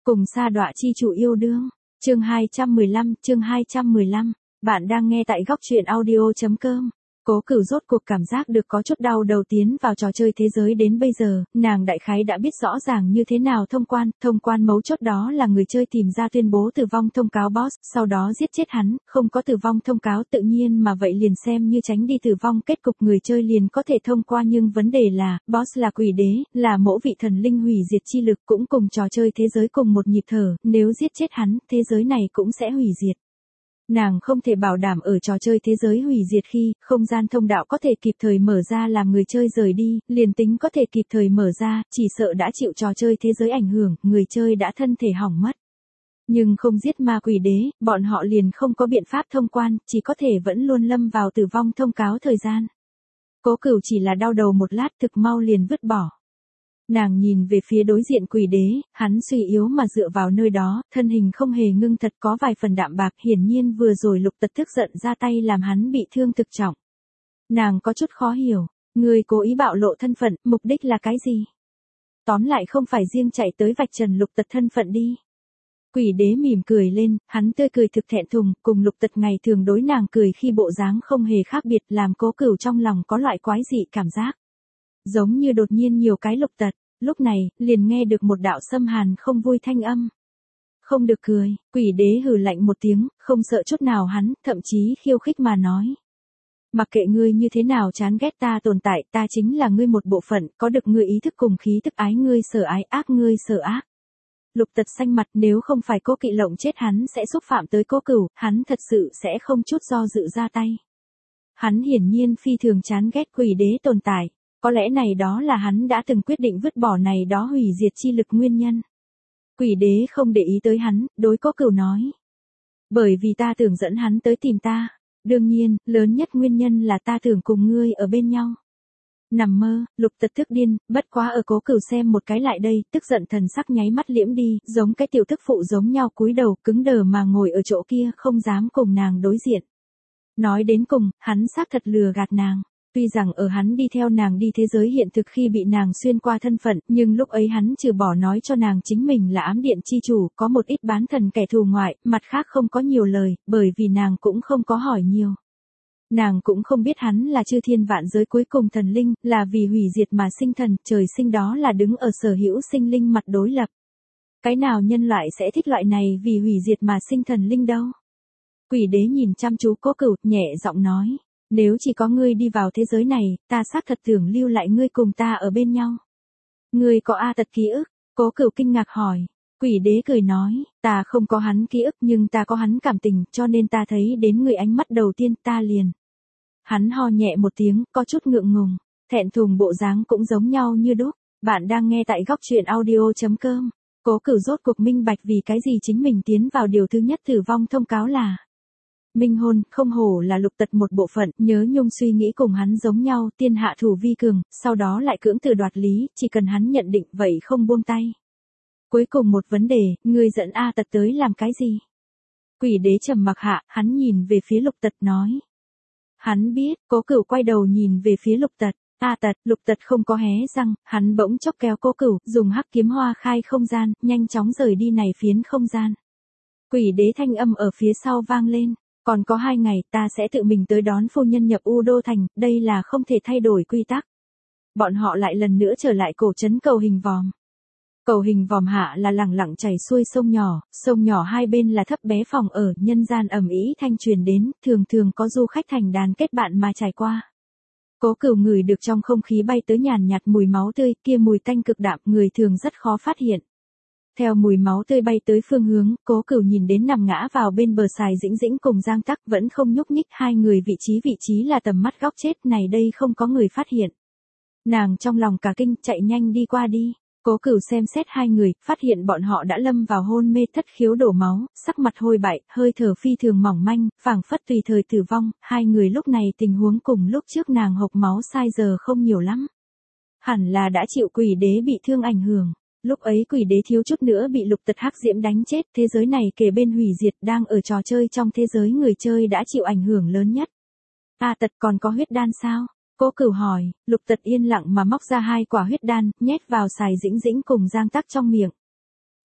Cùng sa đọa chi chủ yêu đương. Chương 215. Bạn đang nghe tại góc truyện audio.com. Cố Cửu rốt cuộc cảm giác được có chút đau đầu tiến vào trò chơi thế giới đến bây giờ, nàng đại khái đã biết rõ ràng như thế nào thông quan mấu chốt đó là người chơi tìm ra tuyên bố tử vong thông cáo boss, sau đó giết chết hắn, không có tử vong thông cáo tự nhiên mà vậy liền xem như tránh đi tử vong kết cục người chơi liền có thể thông qua nhưng vấn đề là, boss là quỷ đế, là mẫu vị thần linh hủy diệt chi lực cũng cùng trò chơi thế giới cùng một nhịp thở, nếu giết chết hắn, thế giới này cũng sẽ hủy diệt. Nàng không thể bảo đảm ở trò chơi thế giới hủy diệt khi, không gian thông đạo có thể kịp thời mở ra làm người chơi rời đi, liền tính có thể kịp thời mở ra, chỉ sợ đã chịu trò chơi thế giới ảnh hưởng, người chơi đã thân thể hỏng mất. Nhưng không giết ma quỷ đế, bọn họ liền không có biện pháp thông quan, chỉ có thể vẫn luôn lâm vào tử vong thông cáo thời gian. Cố Cửu chỉ là đau đầu một lát thực mau liền vứt bỏ. Nàng nhìn về phía đối diện quỷ đế, hắn suy yếu mà dựa vào nơi đó, thân hình không hề ngưng thật có vài phần đạm bạc, hiển nhiên vừa rồi Lục Tật tức giận ra tay làm hắn bị thương thực trọng. Nàng có chút khó hiểu, người cố ý bạo lộ thân phận, mục đích là cái gì? Tóm lại không phải riêng chạy tới vạch trần Lục Tật thân phận đi. Quỷ đế mỉm cười lên, hắn tươi cười thực thẹn thùng, cùng Lục Tật ngày thường đối nàng cười khi bộ dáng không hề khác biệt làm Cố Cửu trong lòng có loại quái dị cảm giác. Giống như đột nhiên nhiều cái Lục Tật, lúc này, liền nghe được một đạo xâm hàn không vui thanh âm. Không được cười, quỷ đế hừ lạnh một tiếng, không sợ chút nào hắn, thậm chí khiêu khích mà nói. Mặc kệ ngươi như thế nào chán ghét ta tồn tại, ta chính là ngươi một bộ phận, có được ngươi ý thức cùng khí thức ái ngươi sở ái ác ngươi sở ác. Lục Tật xanh mặt nếu không phải Cố Kỵ lộng chết hắn sẽ xúc phạm tới Cố Cửu, hắn thật sự sẽ không chút do dự ra tay. Hắn hiển nhiên phi thường chán ghét quỷ đế tồn tại. Có lẽ này đó là hắn đã từng quyết định vứt bỏ này đó hủy diệt chi lực nguyên nhân. Quỷ đế không để ý tới hắn, đối Cố Cửu nói. Bởi vì ta tưởng dẫn hắn tới tìm ta. Đương nhiên, lớn nhất nguyên nhân là ta tưởng cùng ngươi ở bên nhau. Nằm mơ, Lục Tật tức điên, bất quá ở Cố Cửu xem một cái lại đây, tức giận thần sắc nháy mắt liễm đi, giống cái tiểu tức phụ giống nhau cúi đầu cứng đờ mà ngồi ở chỗ kia không dám cùng nàng đối diện. Nói đến cùng, hắn xác thật lừa gạt nàng. Tuy rằng ở hắn đi theo nàng đi thế giới hiện thực khi bị nàng xuyên qua thân phận, nhưng lúc ấy hắn trừ bỏ nói cho nàng chính mình là ám điện chi chủ, có một ít bán thần kẻ thù ngoại, mặt khác không có nhiều lời, bởi vì nàng cũng không có hỏi nhiều. Nàng cũng không biết hắn là chư thiên vạn giới cuối cùng thần linh, là vì hủy diệt mà sinh thần, trời sinh đó là đứng ở sở hữu sinh linh mặt đối lập. Cái nào nhân loại sẽ thích loại này vì hủy diệt mà sinh thần linh đâu? Quỷ đế nhìn chăm chú Cố Cửu, nhẹ giọng nói. Nếu chỉ có ngươi đi vào thế giới này, ta xác thật tưởng lưu lại ngươi cùng ta ở bên nhau. Ngươi có A Tật ký ức? Cố Cửu kinh ngạc hỏi. Quỷ đế cười nói, ta không có hắn ký ức nhưng ta có hắn cảm tình, cho nên ta thấy đến người ánh mắt đầu tiên ta liền. Hắn ho nhẹ một tiếng, có chút ngượng ngùng, thẹn thùng bộ dáng cũng giống nhau như đúc. Bạn đang nghe tại góc truyện audio.com. Cố Cửu rốt cuộc minh bạch vì cái gì chính mình tiến vào điều thứ nhất tử vong thông cáo là. Minh hôn, không hổ là Lục Tật một bộ phận, nhớ nhung suy nghĩ cùng hắn giống nhau, tiên hạ thủ vi cường, sau đó lại cưỡng từ đoạt lý, chỉ cần hắn nhận định vậy không buông tay. Cuối cùng một vấn đề, ngươi dẫn A Tật tới làm cái gì? Quỷ đế trầm mặc hạ, hắn nhìn về phía Lục Tật nói. Hắn biết, Cố Cửu quay đầu nhìn về phía Lục Tật. A Tật, Lục Tật không có hé răng, hắn bỗng chốc kéo Cố Cửu, dùng hắc kiếm hoa khai không gian, nhanh chóng rời đi này phiến không gian. Quỷ đế thanh âm ở phía sau vang lên. Còn có 2 ngày ta sẽ tự mình tới đón phu nhân nhập U Đô Thành, đây là không thể thay đổi quy tắc. Bọn họ lại lần nữa trở lại cổ trấn cầu hình vòm. Cầu hình vòm hạ là lẳng lặng chảy xuôi sông nhỏ hai bên là thấp bé phòng ở, nhân gian ầm ĩ thanh truyền đến, thường thường có du khách thành đàn kết bạn mà trải qua. Cố Cửu ngửi được trong không khí bay tới nhàn nhạt mùi máu tươi, kia mùi tanh cực đạm, người thường rất khó phát hiện. Theo mùi máu tươi bay tới phương hướng, Cố Cửu nhìn đến nằm ngã vào bên bờ sài Dĩnh Dĩnh cùng Giang Tắc vẫn không nhúc nhích, hai người vị trí là tầm mắt góc chết, này đây không có người phát hiện. Nàng trong lòng cả kinh, chạy nhanh đi qua đi. Cố Cửu xem xét hai người, phát hiện bọn họ đã lâm vào hôn mê thất khiếu đổ máu, sắc mặt hôi bại, hơi thở phi thường mỏng manh, phảng phất tùy thời tử vong, hai người lúc này tình huống cùng lúc trước nàng hộc máu sai giờ không nhiều lắm. Hẳn là đã chịu quỷ đế bị thương ảnh hưởng. Lúc ấy quỷ đế thiếu chút nữa bị Lục Tật hắc diễm đánh chết, thế giới này kề bên hủy diệt, đang ở trò chơi trong thế giới người chơi đã chịu ảnh hưởng lớn nhất. A Tật còn có huyết đan sao? Cố Cửu hỏi, Lục Tật yên lặng mà móc ra 2 quả huyết đan, nhét vào sài Dĩnh Dĩnh cùng Giang Tắc trong miệng.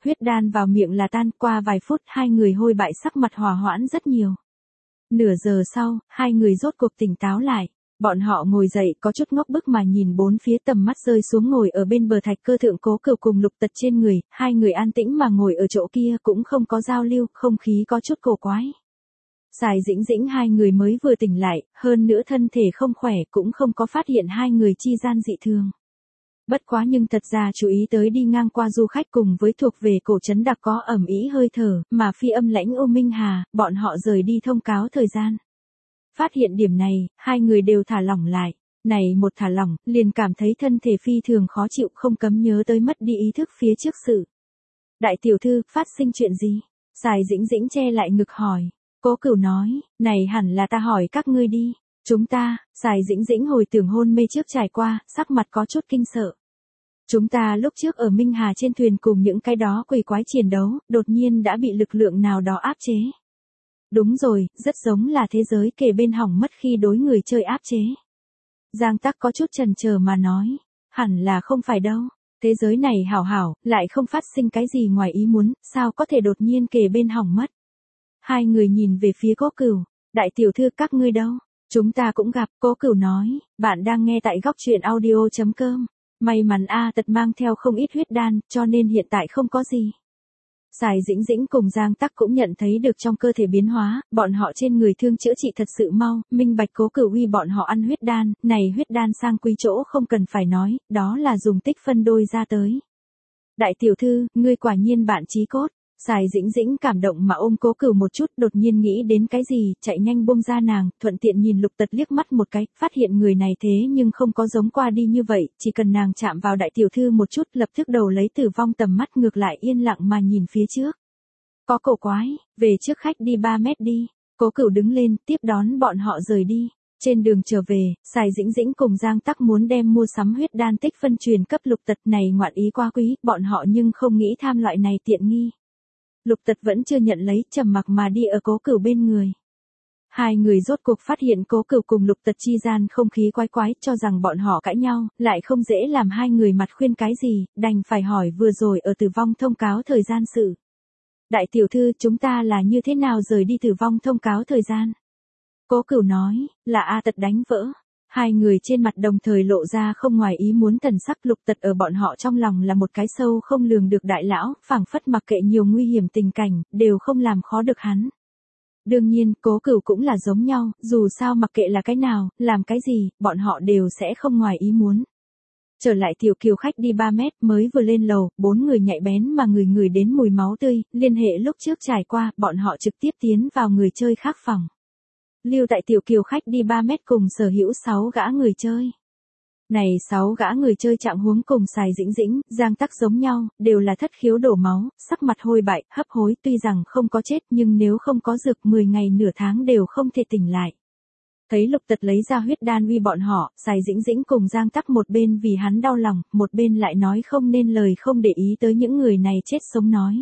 huyết đan vào miệng là tan, qua vài phút hai người hôi bại sắc mặt hòa hoãn rất nhiều. Nửa giờ sau, hai người rốt cuộc tỉnh táo lại. Bọn họ ngồi dậy có chút ngốc bức mà nhìn bốn phía, tầm mắt rơi xuống ngồi ở bên bờ thạch cơ thượng Cố Cửu cùng Lục Tật trên người, hai người an tĩnh mà ngồi ở chỗ kia cũng không có giao lưu, không khí có chút cổ quái. Sài Dĩnh Dĩnh hai người mới vừa tỉnh lại, hơn nữa thân thể không khỏe cũng không có phát hiện hai người chi gian dị thường. Bất quá nhưng thật ra chú ý tới đi ngang qua du khách cùng với thuộc về cổ trấn đặc có ẩm ý hơi thở, mà phi âm lãnh Ô Minh Hà, bọn họ rời đi thông cáo thời gian. Phát hiện điểm này, hai người đều thả lỏng lại. Này một thả lỏng, liền cảm thấy thân thể phi thường khó chịu, không cấm nhớ tới mất đi ý thức phía trước sự. Đại tiểu thư, phát sinh chuyện gì? Sài Dĩnh Dĩnh che lại ngực hỏi. Cố Cửu nói, này hẳn là ta hỏi các ngươi đi. Chúng ta, Sài Dĩnh Dĩnh hồi tưởng hôn mê trước trải qua, sắc mặt có chút kinh sợ. Chúng ta lúc trước ở Minh Hà trên thuyền cùng những cái đó quỷ quái chiến đấu, đột nhiên đã bị lực lượng nào đó áp chế. Đúng rồi, rất giống là thế giới kề bên hỏng mất khi đối người chơi áp chế. Giang Tắc có chút chần chờ mà nói, hẳn là không phải đâu, thế giới này hảo hảo, lại không phát sinh cái gì ngoài ý muốn, sao có thể đột nhiên kề bên hỏng mất. Hai người nhìn về phía Cố Cửu, đại tiểu thư các ngươi đâu, chúng ta cũng gặp. Cố Cửu nói, bạn đang nghe tại góc truyện audio.com, may mắn A Tật mang theo không ít huyết đan, cho nên hiện tại không có gì. Sài Dĩnh Dĩnh cùng Giang Tắc cũng nhận thấy được trong cơ thể biến hóa, bọn họ trên người thương chữa trị thật sự mau, minh bạch Cố Cửu uy bọn họ ăn huyết đan, này huyết đan sang quý chỗ không cần phải nói, đó là dùng tích phân đôi ra tới. Đại tiểu thư, ngươi quả nhiên bạn chí cốt. Sài Dĩnh Dĩnh cảm động mà ôm Cố Cửu một chút, đột nhiên nghĩ đến cái gì, chạy nhanh buông ra nàng, thuận tiện nhìn Lục Tật liếc mắt một cái, phát hiện người này thế nhưng không có giống qua đi như vậy, chỉ cần nàng chạm vào đại tiểu thư một chút, lập tức đầu lấy tử vong tầm mắt ngược lại yên lặng mà nhìn phía trước. Có cổ quái, về trước khách đi 3 mét đi. Cố Cửu đứng lên, tiếp đón bọn họ rời đi. Trên đường trở về, Sài Dĩnh Dĩnh cùng Giang Tắc muốn đem mua sắm huyết đan tích phân truyền cấp Lục Tật, này ngoạn ý quá quý, bọn họ nhưng không nghĩ tham loại này tiện nghi. Lục Tật vẫn chưa nhận lấy, trầm mặc mà đi ở Cố Cửu bên người. Hai người rốt cuộc phát hiện Cố Cửu cùng Lục Tật chi gian không khí quái quái, cho rằng bọn họ cãi nhau, lại không dễ làm hai người mặt khuyên cái gì, đành phải hỏi vừa rồi ở tử vong thông cáo thời gian sự. Đại tiểu thư, chúng ta là như thế nào rời đi tử vong thông cáo thời gian? Cố Cửu nói, là A Tật đánh vỡ. Hai người trên mặt đồng thời lộ ra không ngoài ý muốn thần sắc. Lục Tật ở bọn họ trong lòng là một cái sâu không lường được đại lão, phảng phất mặc kệ nhiều nguy hiểm tình cảnh, đều không làm khó được hắn. Đương nhiên, Cố Cửu cũng là giống nhau, dù sao mặc kệ là cái nào, làm cái gì, bọn họ đều sẽ không ngoài ý muốn. Trở lại tiểu kiều khách đi 3 mét, mới vừa lên lầu, 4 người nhạy bén mà người đến mùi máu tươi, liên hệ lúc trước trải qua, bọn họ trực tiếp tiến vào người chơi khác phòng. Lưu tại tiểu kiều khách đi 3 mét cùng sở hữu 6 gã người chơi. Này 6 gã người chơi trạng huống cùng Sài Dĩnh Dĩnh, Giang Tắc giống nhau, đều là thất khiếu đổ máu, sắc mặt hôi bại, hấp hối, tuy rằng không có chết nhưng nếu không có dược 10 ngày nửa tháng đều không thể tỉnh lại. Thấy Lục Tật lấy ra huyết đan uy bọn họ, Sài Dĩnh Dĩnh cùng Giang Tắc một bên vì hắn đau lòng, một bên lại nói không nên lời, không để ý tới những người này chết sống nói.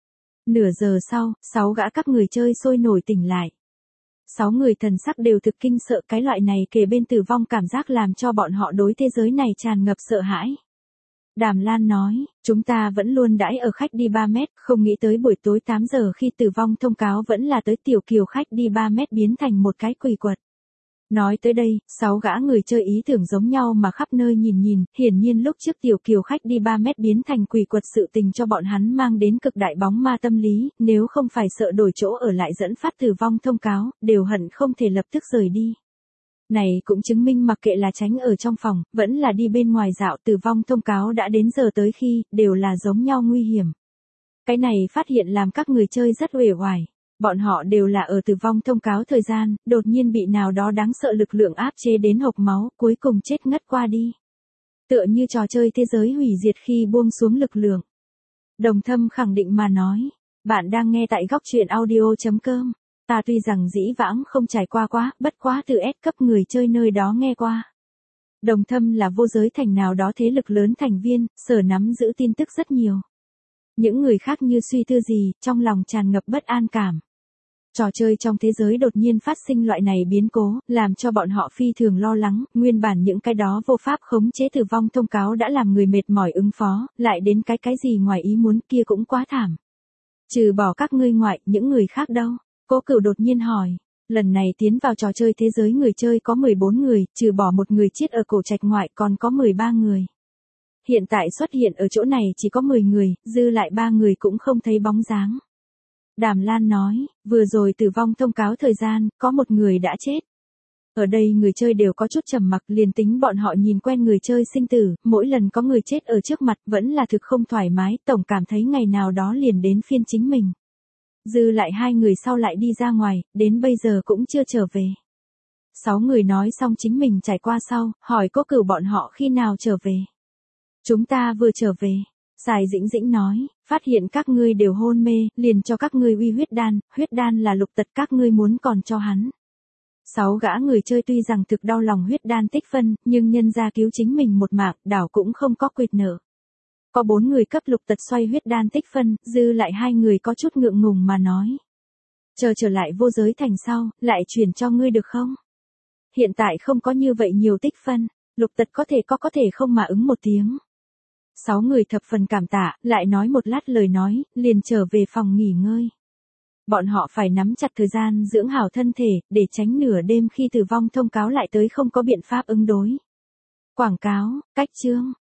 Nửa giờ sau, 6 gã các người chơi sôi nổi tỉnh lại. 6 người thần sắc đều thực kinh sợ, cái loại này kề bên tử vong cảm giác làm cho bọn họ đối thế giới này tràn ngập sợ hãi. Đàm Lan nói, chúng ta vẫn luôn đãi ở khách đi 3 mét, không nghĩ tới buổi tối 8 giờ khi tử vong thông cáo vẫn là tới tiểu kiều khách đi 3 mét biến thành một cái quỷ quật. Nói tới đây, 6 gã người chơi ý tưởng giống nhau mà khắp nơi nhìn, hiển nhiên lúc trước tiểu kiều khách đi 3 mét biến thành quỷ quật sự tình cho bọn hắn mang đến cực đại bóng ma tâm lý, nếu không phải sợ đổi chỗ ở lại dẫn phát tử vong thông cáo, đều hận không thể lập tức rời đi. Này cũng chứng minh mặc kệ là tránh ở trong phòng, vẫn là đi bên ngoài dạo, tử vong thông cáo đã đến giờ tới khi, đều là giống nhau nguy hiểm. Cái này phát hiện làm các người chơi rất uể oải. Bọn họ đều là ở tử vong thông cáo thời gian, đột nhiên bị nào đó đáng sợ lực lượng áp chế đến hộc máu, cuối cùng chết ngất qua đi. Tựa như trò chơi thế giới hủy diệt khi buông xuống lực lượng. Đồng Thâm khẳng định mà nói, bạn đang nghe tại góc truyện audio.com. Ta tuy rằng dĩ vãng không trải qua quá, bất quá từ S cấp người chơi nơi đó nghe qua. Đồng Thâm là vô giới thành nào đó thế lực lớn thành viên, sở nắm giữ tin tức rất nhiều. Những người khác như suy tư gì, trong lòng tràn ngập bất an cảm. Trò chơi trong thế giới đột nhiên phát sinh loại này biến cố, làm cho bọn họ phi thường lo lắng, nguyên bản những cái đó vô pháp khống chế tử vong thông cáo đã làm người mệt mỏi ứng phó, lại đến cái gì ngoài ý muốn kia cũng quá thảm. Trừ bỏ các ngươi ngoại, những người khác đâu? Cố Cửu đột nhiên hỏi. Lần này tiến vào trò chơi thế giới người chơi có 14 người, trừ bỏ một người chết ở cổ trạch ngoại còn có 13 người. Hiện tại xuất hiện ở chỗ này chỉ có 10 người, dư lại 3 người cũng không thấy bóng dáng. Đàm Lan nói, vừa rồi tử vong thông cáo thời gian, có một người đã chết. Ở đây người chơi đều có chút trầm mặc, liền tính bọn họ nhìn quen người chơi sinh tử, mỗi lần có người chết ở trước mặt vẫn là thực không thoải mái, tổng cảm thấy ngày nào đó liền đến phiên chính mình. Dư lại 2 người sau lại đi ra ngoài, đến bây giờ cũng chưa trở về. 6 người nói xong chính mình trải qua sau, hỏi Cố Cửu bọn họ khi nào trở về. Chúng ta vừa trở về. Sài Dĩnh Dĩnh nói, phát hiện các ngươi đều hôn mê, liền cho các ngươi uy huyết đan là lục tật các ngươi muốn còn cho hắn. 6 gã người chơi tuy rằng thực đau lòng huyết đan tích phân, nhưng nhân ra cứu chính mình một mạng, đảo cũng không có quỵt nợ. Có 4 người cấp lục tật xoay huyết đan tích phân, dư lại 2 người có chút ngượng ngùng mà nói. Chờ trở lại vô giới thành sau, lại chuyển cho ngươi được không? Hiện tại không có như vậy nhiều tích phân, lục tật có thể không mà ứng một tiếng. 6 người thập phần cảm tạ, lại nói một lát lời nói, liền trở về phòng nghỉ ngơi. Bọn họ phải nắm chặt thời gian dưỡng hảo thân thể, để tránh nửa đêm khi tử vong thông cáo lại tới không có biện pháp ứng đối. Quảng cáo, cách chương.